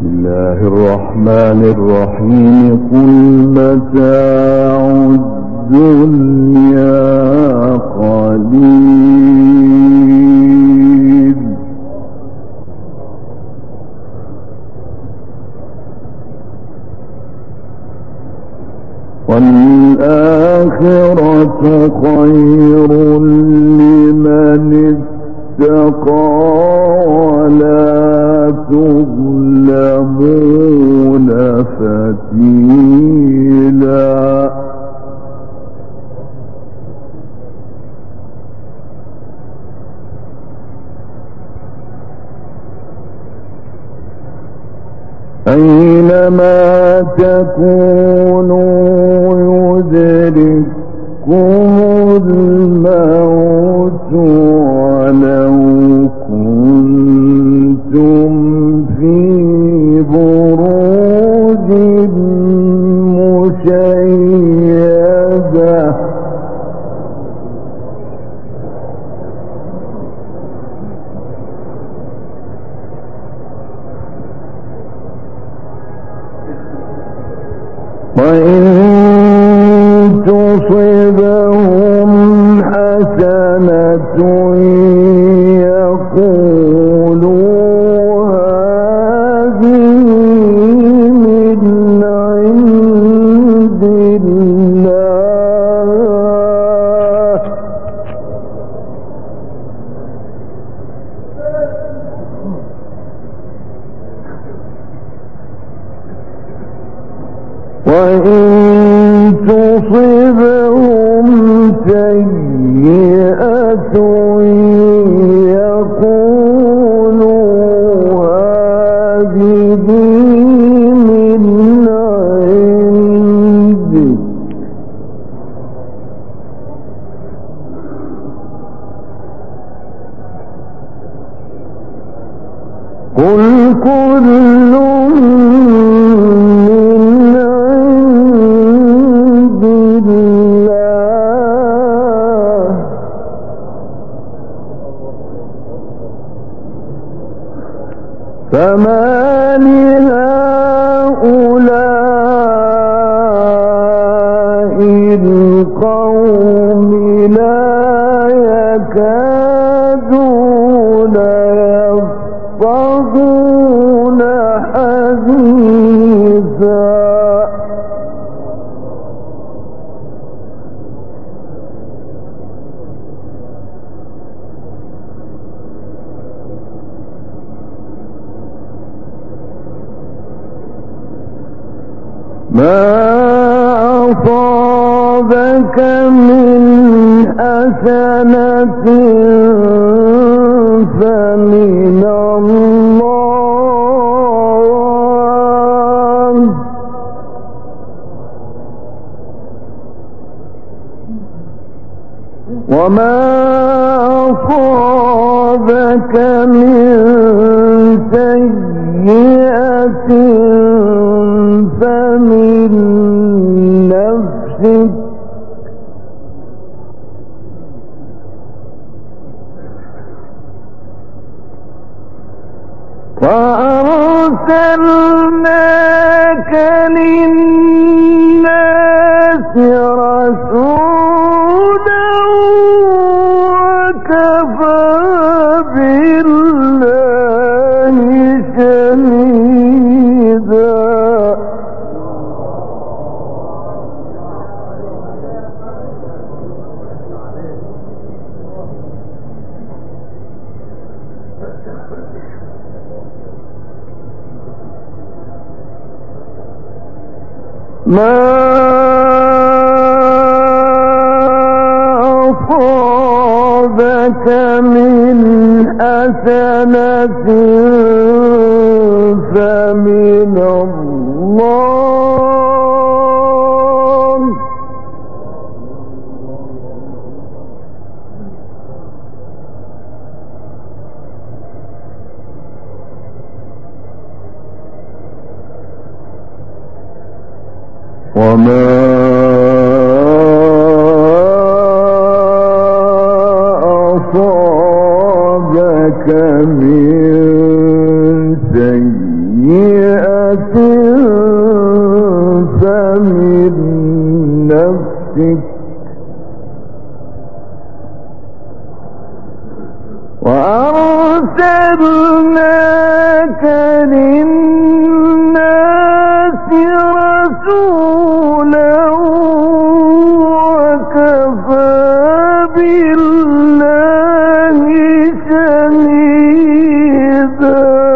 الله الرحمن الرحيم. قل متاع الدنيا قليل والآخرة خير لمن اتقى ولا تظلمون فتيلا. أينما تكونوا يدرككم الموت ولو كنتم في بروج مشيدة وإن تصبهم حسنة يقولوا هذه من عند الله وإن تصبهم سيئة يقولوا هذه من عندك قل كل فما لهؤلاء القوم لا يكادون يفقهون حديثا ما أصابك من حسنة فمن الله وما أصابك من سيئة فمن نفسك وأرسلناك للناس رسولا وكفى بالله شهيدا. ما أصابك من حسنة فمن الله وما أصابك من سيئة فمن نفسك وأرسلناك للناس رسولا وكفى بالله شهيدا.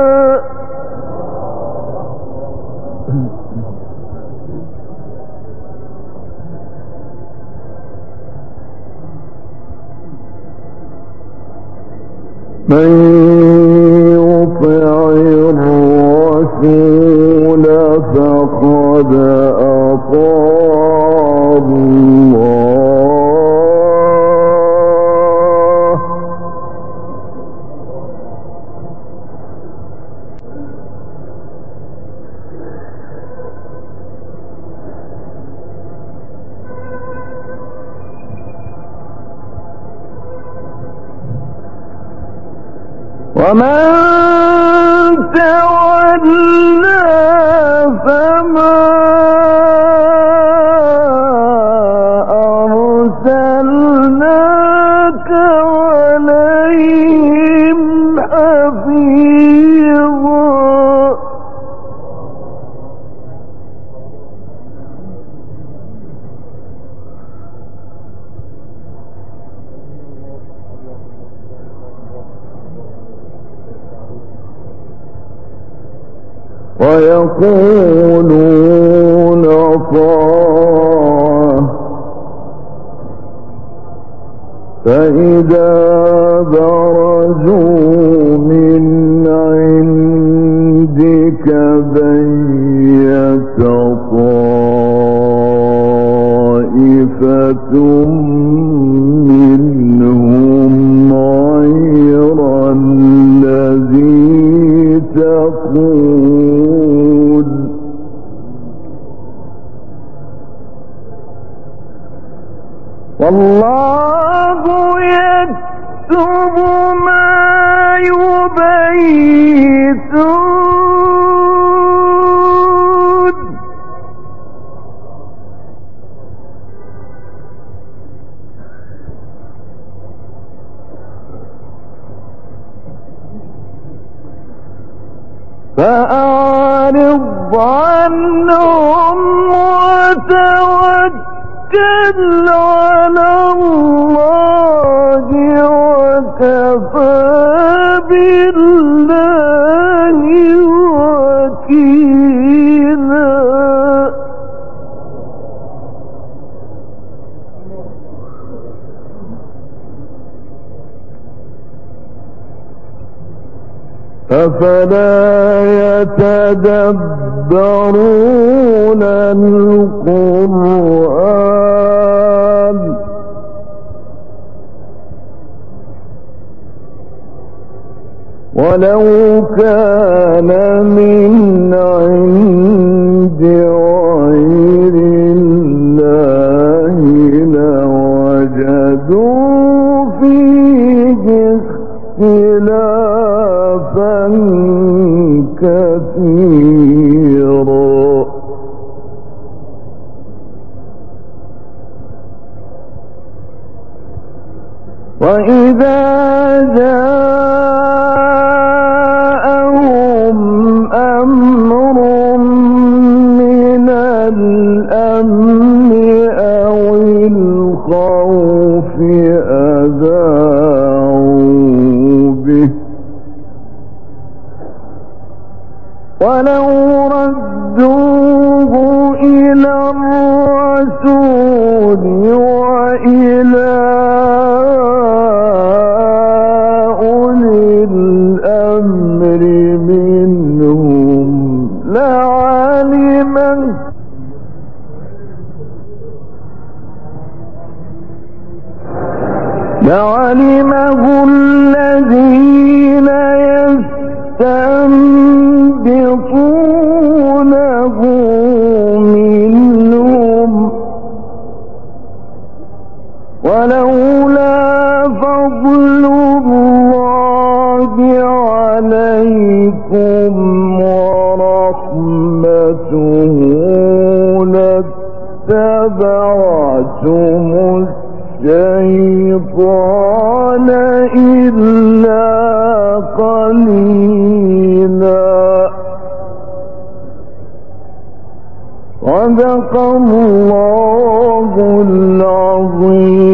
من يطع الرسول فقد أطاع الله ومن تولى فما أرسلناك عليهم حفيظا. ويقولون طاعة فإذا برزوا من عندك بيت طائفة منهم غير الذي تقول والله يكتب ما يبيتون. فأعرض عنهم وتوكل على الله وكفى بالله وكيلا. أفلا يتدبرون القرآن ولو كان من عند غير الله لوجدوا فيه اختلافا كثيرا. وإذا جاءهم أمر من الأمن أو الخوف أذاعوا به ولو ردوه إلى الرسول وإلى أولي الأمر منهم لعلمه الذين يستنبطونه منهم ولولا فضل الله عليكم ورحمته اتبعتم الشيطان إلا قليلا. صدق الله العظيم.